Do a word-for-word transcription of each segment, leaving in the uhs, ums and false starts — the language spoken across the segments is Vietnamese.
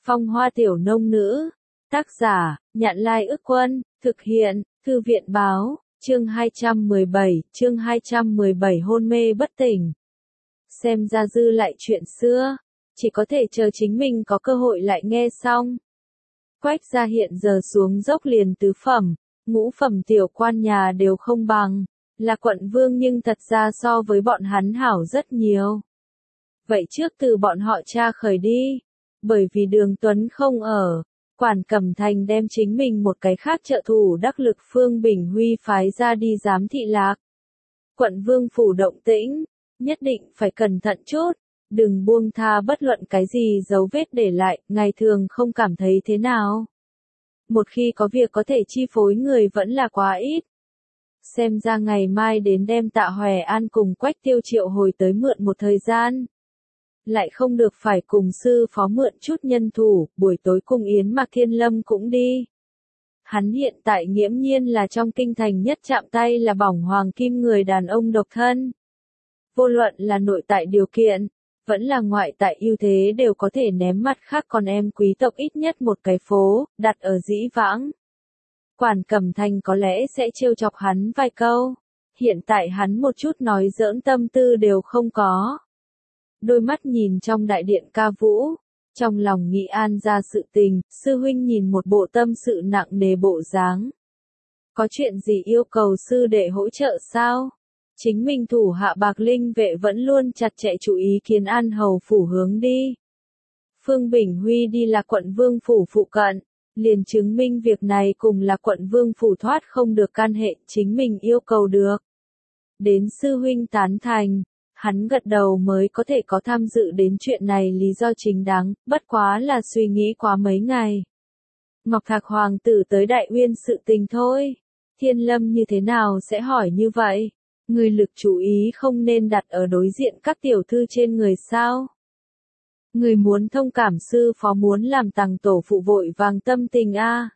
Phong hoa tiểu nông nữ. Tác giả, Nhạn Lai Ức Quân, thực hiện, Thư viện Báo, chương hai trăm mười bảy, chương hai trăm mười bảy hôn mê bất tỉnh. Xem ra dư lại chuyện xưa, chỉ có thể chờ chính mình có cơ hội lại nghe xong. Quách gia hiện giờ xuống dốc liền tứ phẩm, ngũ phẩm tiểu quan nhà đều không bằng, là quận vương nhưng thật ra so với bọn hắn hảo rất nhiều. Vậy trước từ bọn họ cha khởi đi, bởi vì Đường Tuấn không ở, Quản Cẩm Thành đem chính mình một cái khác trợ thủ đắc lực Phương Bình Huy phái ra đi giám thị lạc. Quận vương phủ động tĩnh, nhất định phải cẩn thận chút, đừng buông tha bất luận cái gì dấu vết để lại, ngày thường không cảm thấy thế nào. Một khi có việc có thể chi phối người vẫn là quá ít. Xem ra ngày mai đến đem Tạ Hòe An cùng Quách Tiêu Triệu hồi tới mượn một thời gian. Lại không được phải cùng sư phó mượn chút nhân thủ, buổi tối cùng Yến Mạc Thiên Lâm cũng đi. Hắn hiện tại nghiễm nhiên là trong kinh thành nhất chạm tay là bỏng hoàng kim người đàn ông độc thân. Vô luận là nội tại điều kiện, vẫn là ngoại tại ưu thế đều có thể ném mặt khác con em quý tộc ít nhất một cái phố, đặt ở dĩ vãng. Quản Cẩm Thành có lẽ sẽ trêu chọc hắn vài câu, hiện tại hắn một chút nói giỡn tâm tư đều không có. Đôi mắt nhìn trong đại điện ca vũ, trong lòng nghĩ an ra sự tình, sư huynh nhìn một bộ tâm sự nặng nề bộ dáng. Có chuyện gì yêu cầu sư đệ hỗ trợ sao? Chính mình thủ hạ Bạc Linh vệ vẫn luôn chặt chẽ chú ý Kiến An hầu phủ hướng đi. Phương Bình Huy đi là quận vương phủ phụ cận, liền chứng minh việc này cùng là quận vương phủ thoát không được can hệ, chính mình yêu cầu được. Đến sư huynh tán thành, hắn gật đầu mới có thể có tham dự đến chuyện này lý do chính đáng, bất quá là suy nghĩ quá mấy ngày. Ngọc Thạc hoàng tử tới Đại Uyên sự tình thôi, Thiên Lâm như thế nào sẽ hỏi như vậy? Người lực chú ý không nên đặt ở đối diện các tiểu thư trên người sao? Người muốn thông cảm sư phó muốn làm tàng tổ phụ vội vàng tâm tình a. À.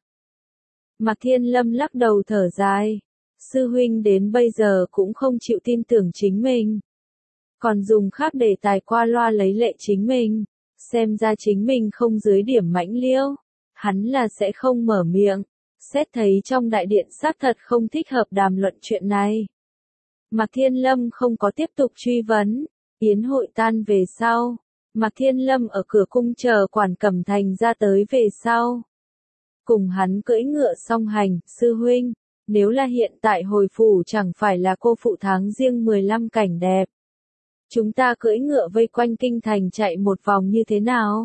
Mạc Thiên Lâm lắc đầu thở dài, sư huynh đến bây giờ cũng không chịu tin tưởng chính mình. Còn dùng khác đề tài qua loa lấy lệ chính mình, xem ra chính mình không dưới điểm mãnh liêu, hắn là sẽ không mở miệng, xét thấy trong đại điện xác thật không thích hợp đàm luận chuyện này. Mạc Thiên Lâm không có tiếp tục truy vấn, yến hội tan về sau, Mạc Thiên Lâm ở cửa cung chờ Quản Cẩm Thành ra tới về sau. Cùng hắn cưỡi ngựa song hành, sư huynh, nếu là hiện tại hồi phủ chẳng phải là cô phụ tháng riêng mười lăm cảnh đẹp. Chúng ta cưỡi ngựa vây quanh kinh thành chạy một vòng như thế nào?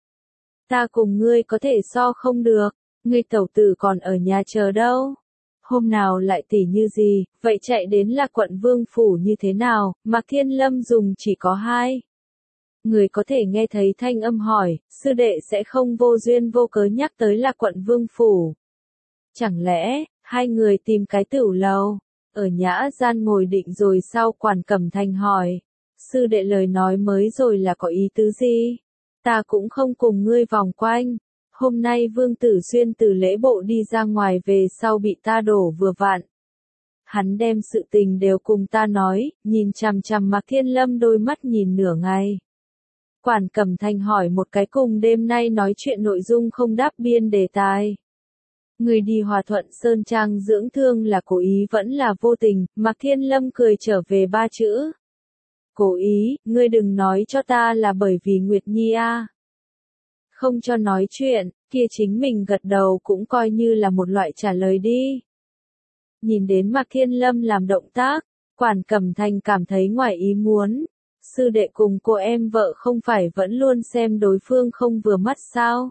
Ta cùng ngươi có thể so không được, ngươi tẩu tử còn ở nhà chờ đâu. Hôm nào lại tỉ như gì, vậy chạy đến là quận vương phủ như thế nào, Mạc Thiên Lâm dùng chỉ có hai. Người có thể nghe thấy thanh âm hỏi, sư đệ sẽ không vô duyên vô cớ nhắc tới là quận vương phủ. Chẳng lẽ, hai người tìm cái tửu lầu, ở nhã gian ngồi định rồi sau Quản Cẩm Thành hỏi. Sư đệ lời nói mới rồi là có ý tứ gì? Ta cũng không cùng ngươi vòng quanh. Hôm nay Vương Tử Xuyên từ lễ bộ đi ra ngoài về sau bị ta đổ vừa vặn. Hắn đem sự tình đều cùng ta nói, nhìn chằm chằm Mạc Thiên Lâm đôi mắt nhìn nửa ngày. Quản Cẩm Thành hỏi một cái cùng đêm nay nói chuyện nội dung không đáp biên đề tài. Người đi Hòa Thuận Sơn Trang dưỡng thương là cố ý vẫn là vô tình, Mạc Thiên Lâm cười trở về ba chữ. Cố ý, ngươi đừng nói cho ta là bởi vì Nguyệt Nhi a. À. Không cho nói chuyện, kia chính mình gật đầu cũng coi như là một loại trả lời đi. Nhìn đến Mạc Thiên Lâm làm động tác, Quản Cẩm Thành cảm thấy ngoài ý muốn. Sư đệ cùng cô em vợ không phải vẫn luôn xem đối phương không vừa mắt sao?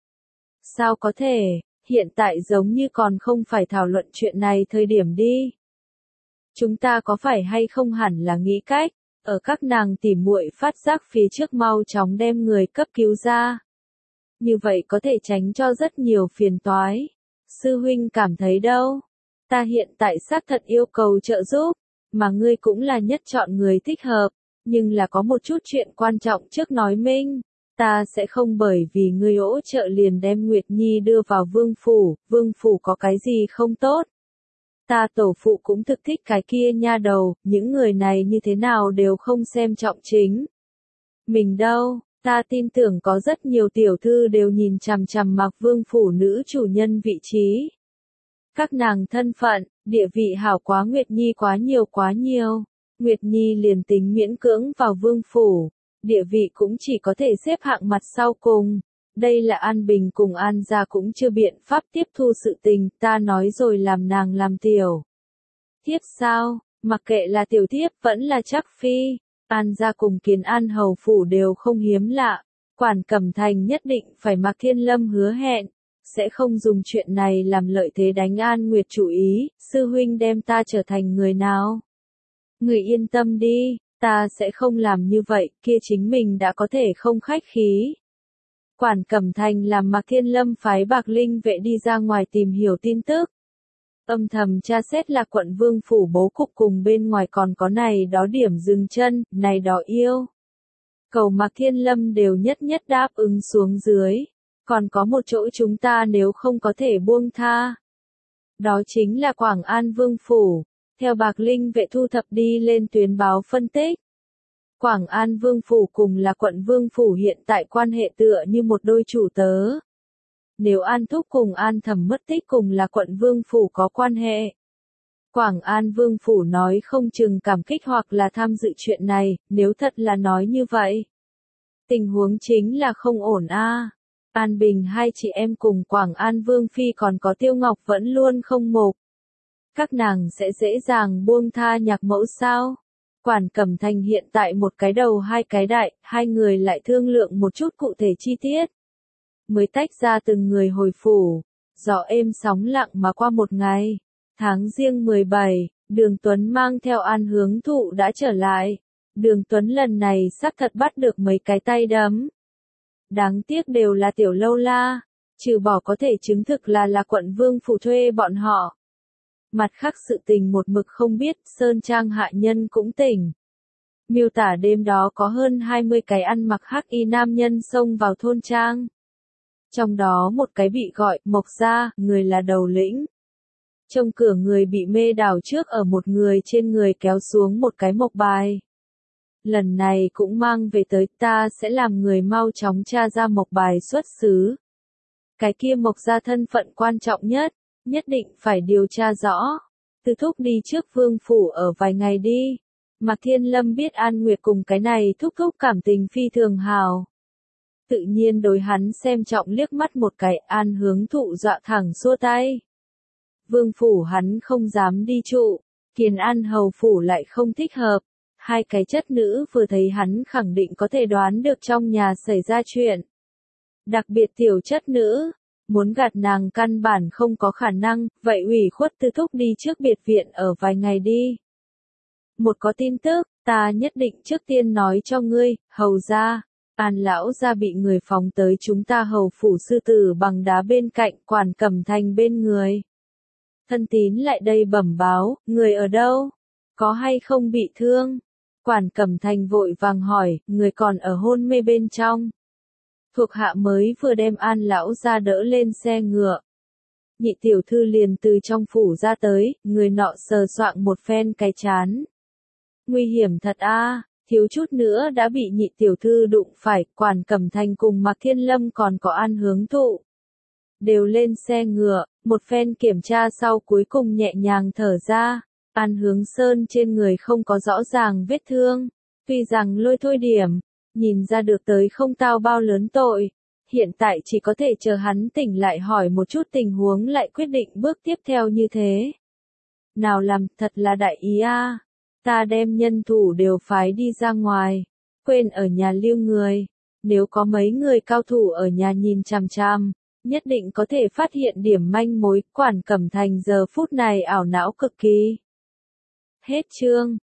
Sao có thể, hiện tại giống như còn không phải thảo luận chuyện này thời điểm đi. Chúng ta có phải hay không hẳn là nghĩ cách, ở các nàng tỉ muội phát giác phía trước mau chóng đem người cấp cứu ra. Như vậy có thể tránh cho rất nhiều phiền toái. Sư huynh cảm thấy đâu? Ta hiện tại xác thật yêu cầu trợ giúp, mà ngươi cũng là nhất chọn người thích hợp, nhưng là có một chút chuyện quan trọng trước nói minh. Ta sẽ không bởi vì ngươi hỗ trợ liền đem Nguyệt Nhi đưa vào vương phủ, vương phủ có cái gì không tốt. Ta tổ phụ cũng thực thích cái kia nha đầu, những người này như thế nào đều không xem trọng chính. Mình đâu, Ta tin tưởng có rất nhiều tiểu thư đều nhìn chằm chằm Mạc Vương phủ nữ chủ nhân vị trí. Các nàng thân phận, địa vị hảo quá Nguyệt Nhi quá nhiều quá nhiều. Nguyệt Nhi liền tính miễn cưỡng vào vương phủ, địa vị cũng chỉ có thể xếp hạng mặt sau cùng. Đây là An Bình cùng An gia cũng chưa biện pháp tiếp thu sự tình, ta nói rồi làm nàng làm tiểu thiếp sao, mặc kệ là tiểu thiếp vẫn là chắc phi, An gia cùng Kiến An hầu phủ đều không hiếm lạ, Quản Cẩm Thành nhất định phải Mạc Thiên Lâm hứa hẹn, sẽ không dùng chuyện này làm lợi thế đánh An Nguyệt chủ ý, sư huynh đem ta trở thành người nào. Người yên tâm đi, ta sẽ không làm như vậy, kia chính mình đã có thể không khách khí. Quản Cẩm Thành làm Mạc Thiên Lâm phái Bạc Linh vệ đi ra ngoài tìm hiểu tin tức. Âm thầm tra xét là quận vương phủ bố cục cùng bên ngoài còn có này đó điểm dừng chân, này đó yêu. Cầu Mạc Thiên Lâm đều nhất nhất đáp ứng xuống dưới. Còn có một chỗ chúng ta nếu không có thể buông tha. Đó chính là Quảng An vương phủ. Theo Bạc Linh vệ thu thập đi lên tuyến báo phân tích. Quảng An vương phủ cùng là quận vương phủ hiện tại quan hệ tựa như một đôi chủ tớ. Nếu An Thúc cùng An Thẩm mất tích cùng là quận vương phủ có quan hệ. Quảng An vương phủ nói không chừng cảm kích hoặc là tham dự chuyện này, nếu thật là nói như vậy. Tình huống chính là không ổn a. À. An Bình hai chị em cùng Quảng An vương phi còn có Tiêu Ngọc vẫn luôn không mục. Các nàng sẽ dễ dàng buông tha nhạc mẫu sao? Quản Cẩm Thành hiện tại một cái đầu hai cái đại, hai người lại thương lượng một chút cụ thể chi tiết. Mới tách ra từng người hồi phủ, gió êm sóng lặng mà qua một ngày. Tháng Giêng mười bảy, Đường Tuấn mang theo An Hướng Thụ đã trở lại. Đường Tuấn lần này xác thật bắt được mấy cái tay đấm. Đáng tiếc đều là tiểu lâu la, trừ bỏ có thể chứng thực là là quận vương phủ thuê bọn họ. Mặt khác sự tình một mực không biết, Sơn Trang hạ nhân cũng tỉnh. Miêu tả đêm đó có hơn hai mươi cái ăn mặc hắc y nam nhân xông vào thôn trang. Trong đó một cái bị gọi Mộc Gia, người là đầu lĩnh. Trong cửa người bị mê đảo trước ở một người trên người kéo xuống một cái mộc bài. Lần này cũng mang về tới ta sẽ làm người mau chóng tra ra mộc bài xuất xứ. Cái kia Mộc Gia thân phận quan trọng nhất, nhất định phải điều tra rõ. Từ thúc đi trước vương phủ ở vài ngày đi. Mạc Thiên Lâm biết An Nguyệt cùng cái này thúc thúc cảm tình phi thường hào. Tự nhiên đối hắn xem trọng liếc mắt một cái, An Hướng Thụ dọa thẳng xua tay. Vương phủ hắn không dám đi trụ, Kiến An hầu phủ lại không thích hợp. Hai cái chất nữ vừa thấy hắn khẳng định có thể đoán được trong nhà xảy ra chuyện. Đặc biệt tiểu chất nữ, muốn gạt nàng căn bản không có khả năng, vậy ủy khuất Tư thúc đi trước biệt viện ở vài ngày đi. Một có tin tức, ta nhất định trước tiên nói cho ngươi, hầu gia, An lão gia bị người phóng tới chúng ta hầu phủ sư tử bằng đá bên cạnh, Quản Cẩm Thành bên người. Thân tín lại đây bẩm báo, người ở đâu? Có hay không bị thương? Quản Cẩm Thành vội vàng hỏi, người còn ở hôn mê bên trong. Thuộc hạ mới vừa đem An lão gia đỡ lên xe ngựa. Nhị tiểu thư liền từ trong phủ ra tới, người nọ sờ soạng một phen cái chán. Nguy hiểm thật a, à, thiếu chút nữa đã bị nhị tiểu thư đụng phải, Quản Cẩm Thành cùng Mạc Thiên Lâm còn có An Hướng Thụ. Đều lên xe ngựa, một phen kiểm tra sau cuối cùng nhẹ nhàng thở ra. An Hướng Sơn trên người không có rõ ràng vết thương, tuy rằng lôi thôi điểm, nhìn ra được tới không tao bao lớn tội. Hiện tại chỉ có thể chờ hắn tỉnh lại hỏi một chút tình huống lại quyết định bước tiếp theo như thế. Nào làm, thật là đại ý a. À. Ta đem nhân thủ đều phái đi ra ngoài, quên ở nhà lưu người. Nếu có mấy người cao thủ ở nhà nhìn chằm chằm, nhất định có thể phát hiện điểm manh mối. Quản Cẩm Thành giờ phút này ảo não cực kỳ. Hết chương.